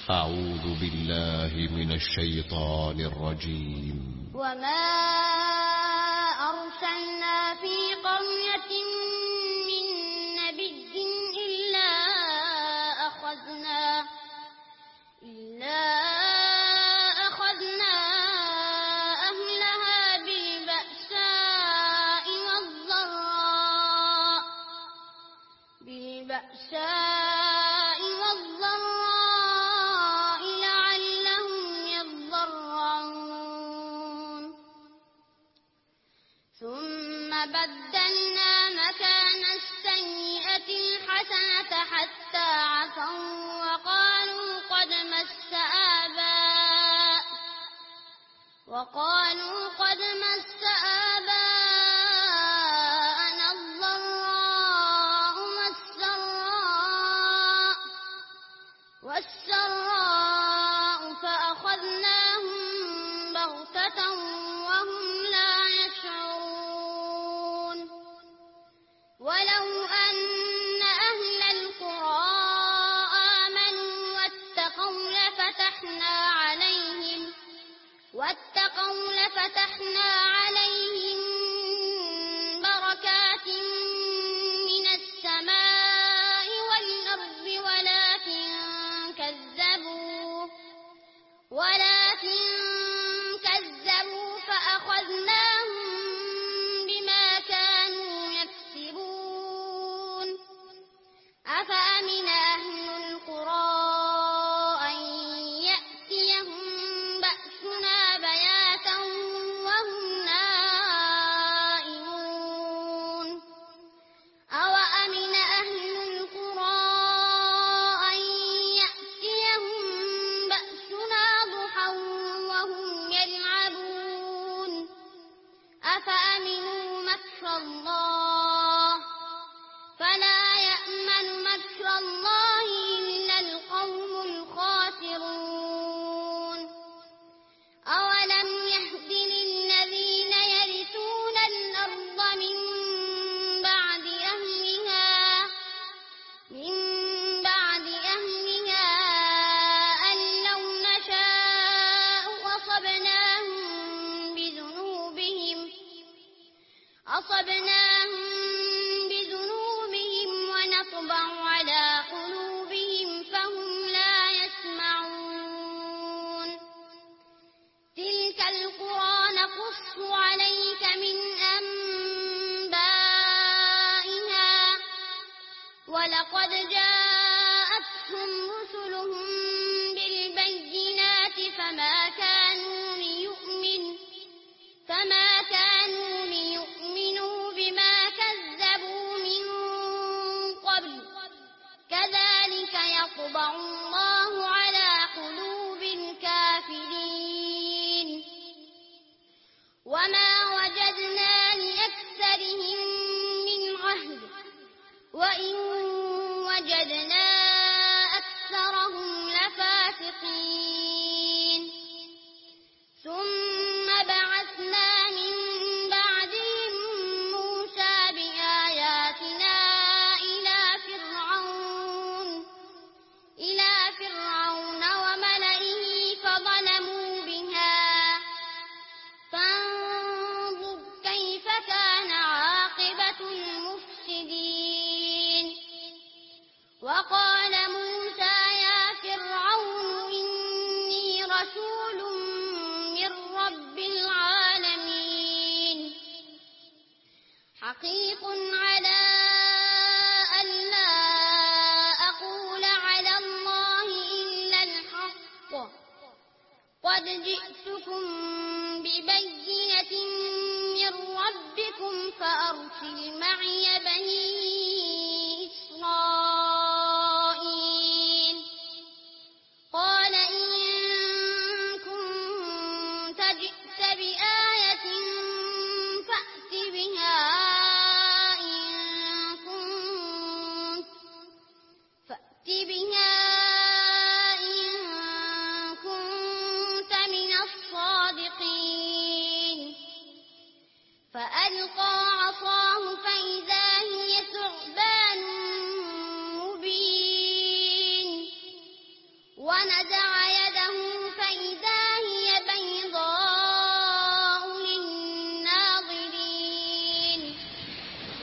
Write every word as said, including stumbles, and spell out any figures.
أعوذ بالله من الشيطان الرجيم. وما أرسلنا في قرية من نبي إلا أخذنا إلا أخذنا أهلها بالبأساء والضراء بالبأساء والضراء لعلهم يضرعون ثم بدلنا مكان السيئة الحسنة حتى عفوا وقالوا قد مس آباء وقالوا قد مس آباءنا الضراء والسراء والسراء فأخذناهم بغتة وهم لا يشعرون ولو أن أهل القرى آمنوا واتقوا لفتحنا عليهم واتقوا لفتحنا عليهم بركات من السماء والأرض ولكن كذبوا ولكن كذبوا فأخذناهم بما كانوا يكسبون أفأمن أهل القرى أن يأتيهم بأسنا بياتا وهم نائمون أوأمن أهل القرى أن يأتيهم بأسنا ضحى وهم يلعبون أفأمنوا مكر الله فلا يأمن مكر الله إلا القوم الخاسرون أولم يهد للذين يرثون الأرض من بعد أهلها من بعد أهلها أن لو نشاء أصبناهم بذنوبهم أصبناهم بذنوبهم ونطبع على قلوبهم فهم لا يسمعون تلك القرى نقص عليك من أنبائها ولقد جاءتهم رسلهم بالبينات فما كانوا ليؤمنوا فما كانوا ليؤمنوا بما كذبوا من قبل كذلك يطبع الله على قلوب الكافرين وما وجدنا لأكثرهم من عهد وإن وجدنا أكثرهم لفاسقين ثم بعثنا من بعدهم موسى بآياتنا إلى فرعون إلى فرعون وملئه فظلموا بها فانظر كيف كان عاقبة المفسدين وقال موسى يا فرعون إني رسول من رب العالمين حقيق على أن لا أقول على الله إلا الحق قد جئتكم ببينة من ربكم فأرسل معي بني إسرائيل قال إن كنت جئت بآية فأت بها إن كنت فأت بها إن كنت من الصادقين فألقى عصاه فإذا هي ثعبان ونزع